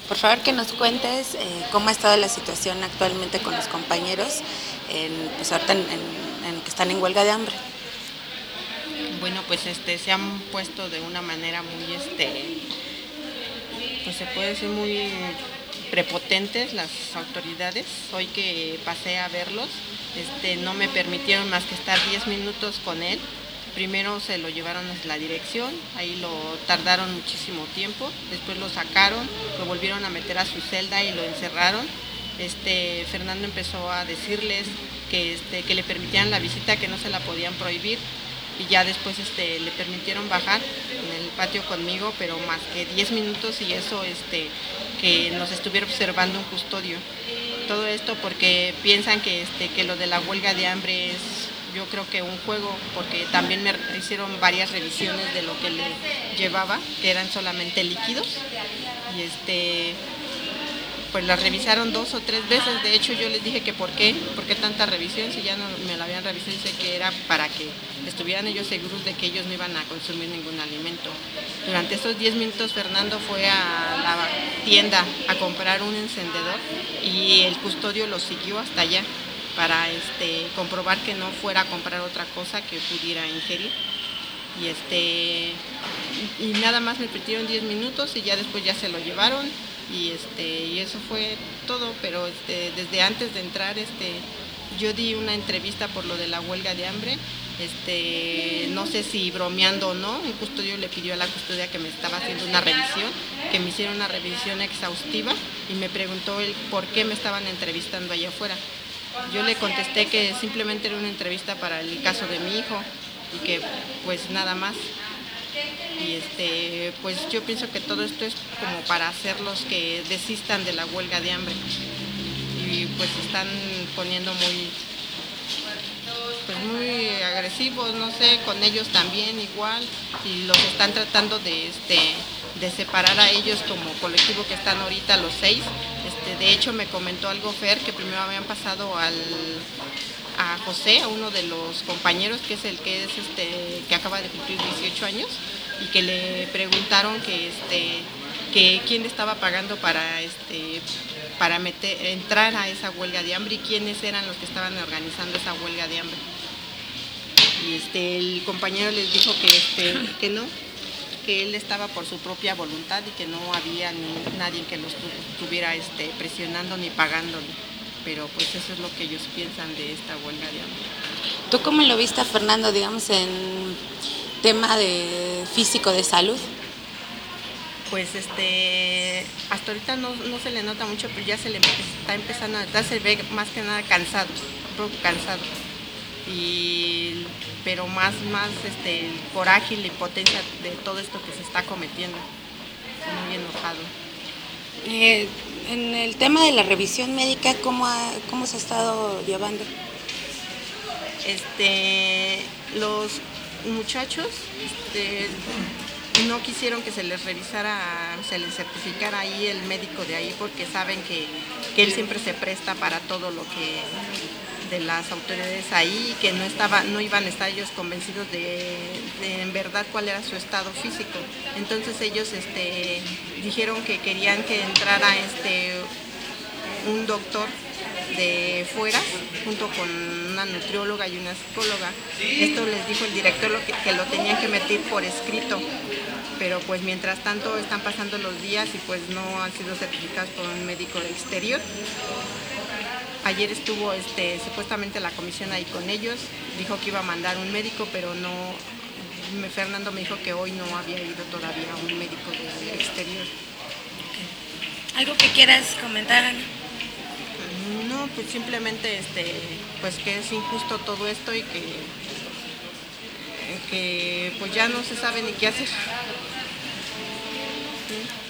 Por favor, que nos cuentes cómo ha estado la situación actualmente con los compañeros, pues ahorita en que están en huelga de hambre. Bueno, pues se han puesto de una manera muy, pues se puede decir muy prepotentes las autoridades. Hoy que pasé a verlos, no me permitieron más que estar 10 minutos con él. Primero se lo llevaron a la dirección, ahí lo tardaron muchísimo tiempo, después lo sacaron, lo volvieron a meter a su celda y lo encerraron. Fernando empezó a decirles que le permitieran la visita, que no se la podían prohibir, y ya después le permitieron bajar en el patio conmigo, pero más que 10 minutos, y eso que nos estuviera observando un custodio. Todo esto porque piensan que lo de la huelga de hambre es, yo creo que un juego, porque también me hicieron varias revisiones de lo que le llevaba, que eran solamente líquidos, y pues las revisaron 2 o 3 veces. De hecho, yo les dije que por qué tanta revisión, si ya no me la habían revisado. Dice que era para que estuvieran ellos seguros de que ellos no iban a consumir ningún alimento. Durante esos 10 minutos Fernando fue a la tienda a comprar un encendedor y el custodio lo siguió hasta allá para comprobar que no fuera a comprar otra cosa que pudiera ingerir. Y nada más me pidieron 10 minutos y ya después ya se lo llevaron. Y eso fue todo, pero desde antes de entrar yo di una entrevista por lo de la huelga de hambre. No sé si bromeando o no, un custodio le pidió a la custodia que me estaba haciendo una revisión, que me hiciera una revisión exhaustiva, y me preguntó él por qué me estaban entrevistando allá afuera. Yo le contesté que simplemente era una entrevista para el caso de mi hijo y que pues nada más. Y pues yo pienso que todo esto es como para hacerlos que desistan de la huelga de hambre, y pues están poniendo muy agresivos, no sé, con ellos también igual, y los están tratando de separar a ellos como colectivo, que están ahorita los 6. De hecho me comentó algo Fer, que primero habían pasado a José, a uno de los compañeros, que es el que acaba de cumplir 18 años, y que le preguntaron que quién le estaba pagando para entrar a esa huelga de hambre y quiénes eran los que estaban organizando esa huelga de hambre. Y el compañero les dijo que no, que él estaba por su propia voluntad y que no había nadie que los estuviera presionando ni pagándole. Pero pues eso es lo que ellos piensan de esta huelga de hambre. ¿Tú cómo lo viste a Fernando, digamos, en tema de físico, de salud? Pues hasta ahorita no se le nota mucho, pero ya se le está empezando a notar, se ve más que nada cansado, un poco cansado. Pero más el coraje y la impotencia de todo esto que se está cometiendo. Muy enojado. En el tema de la revisión médica, ¿cómo se ha estado llevando? Los muchachos no quisieron que se les revisara, se les certificara ahí el médico de ahí, porque saben que él siempre se presta para todo lo que de las autoridades ahí, y que no iban a estar ellos convencidos de en verdad cuál era su estado físico. Entonces ellos dijeron que querían que entrara un doctor de fuera, junto con una nutrióloga y una psicóloga. Esto les dijo el director que lo tenían que meter por escrito, pero pues mientras tanto están pasando los días y pues no han sido certificados por un médico del exterior. Ayer estuvo supuestamente la comisión ahí con ellos, dijo que iba a mandar un médico, pero no. Fernando me dijo que hoy no había ido todavía un médico del exterior. ¿Algo que quieras comentar, Ana? No, pues simplemente pues que es injusto todo esto, y que pues ya no se sabe ni qué hacer. ¿Sí?